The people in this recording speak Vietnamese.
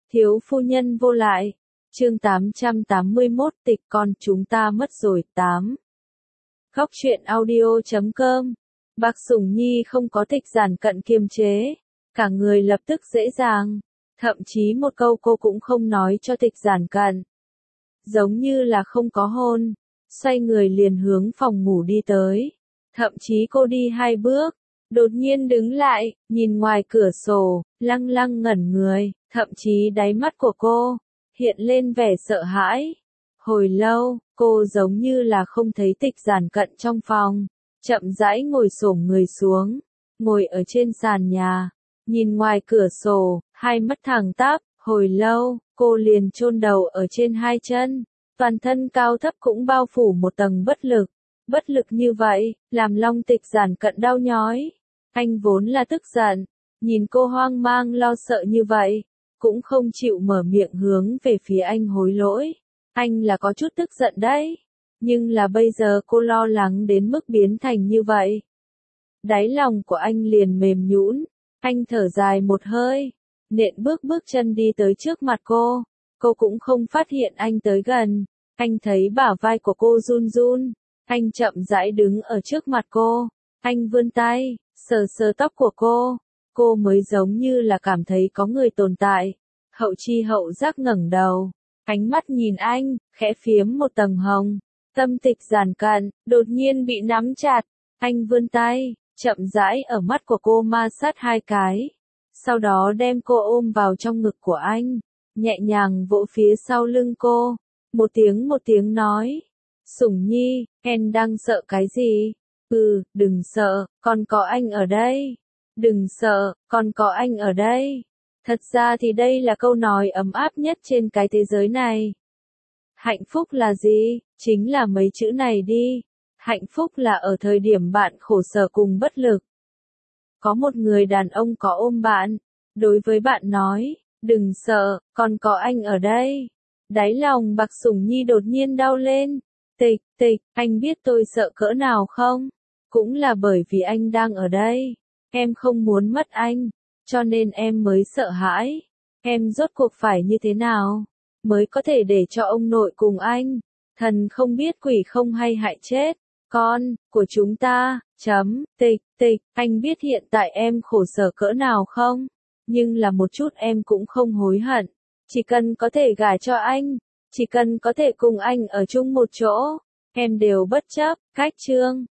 Thiếu phu nhân vô lại. Chương 881 tịch con chúng ta mất rồi 8. Góc truyện audio.com. Bác Sủng Nhi không có tịch giản cận kiềm chế, cả người lập tức dễ dàng, thậm chí một câu cô cũng không nói cho tịch giản cận. Giống như là không có hôn, xoay người liền hướng phòng ngủ đi tới. Thậm chí cô đi 2 bước, đột nhiên đứng lại, nhìn ngoài cửa sổ, lăng lăng ngẩn người, thậm chí đáy mắt của cô hiện lên vẻ sợ hãi. Hồi lâu, cô giống như là không thấy tịch giản cận trong phòng, chậm rãi ngồi xổm người xuống, ngồi ở trên sàn nhà, nhìn ngoài cửa sổ, hai mắt thẳng tắp. Hồi lâu, cô liền chôn đầu ở trên 2 chân, toàn thân cao thấp cũng bao phủ một tầng bất lực. Bất lực như vậy, làm lòng tịch giản cận đau nhói. Anh vốn là tức giận, nhìn cô hoang mang lo sợ như vậy, cũng không chịu mở miệng hướng về phía anh hối lỗi. Anh là có chút tức giận đấy, nhưng là bây giờ cô lo lắng đến mức biến thành như vậy. Đáy lòng của anh liền mềm nhũn, anh thở dài một hơi, nện bước chân đi tới trước mặt cô cũng không phát hiện anh tới gần. Anh thấy bả vai của cô run run, anh chậm rãi đứng ở trước mặt cô, anh vươn tay, sờ sờ tóc của cô mới giống như là cảm thấy có người tồn tại. Hậu chi hậu giác ngẩng đầu, ánh mắt nhìn anh, khẽ phiếm một tầng hồng. Tâm tịch giản cận đột nhiên bị nắm chặt, anh vươn tay, chậm rãi ở mắt của cô ma sát 2 cái, sau đó đem cô ôm vào trong ngực của anh, nhẹ nhàng vỗ phía sau lưng cô, một tiếng nói, Sủng Nhi, em đang sợ cái gì? Đừng sợ, còn có anh ở đây. Đừng sợ, còn có anh ở đây. Thật ra thì đây là câu nói ấm áp nhất trên cái thế giới này. Hạnh phúc là gì? Chính là mấy chữ này đi. Hạnh phúc là ở thời điểm bạn khổ sở cùng bất lực. Có một người đàn ông có ôm bạn, đối với bạn nói, đừng sợ, còn có anh ở đây. Đáy lòng Bạc Sủng Nhi đột nhiên đau lên. Tịch, anh biết tôi sợ cỡ nào không? Cũng là bởi vì anh đang ở đây. Em không muốn mất anh, cho nên em mới sợ hãi. Em rốt cuộc phải như thế nào mới có thể để cho ông nội cùng anh, thần không biết quỷ không hay hại chết con của chúng ta. Tịch, anh biết hiện tại em khổ sở cỡ nào không? Nhưng là một chút em cũng không hối hận. Chỉ cần có thể gả cho anh, chỉ cần có thể cùng anh ở chung một chỗ, em đều bất chấp. Cách chương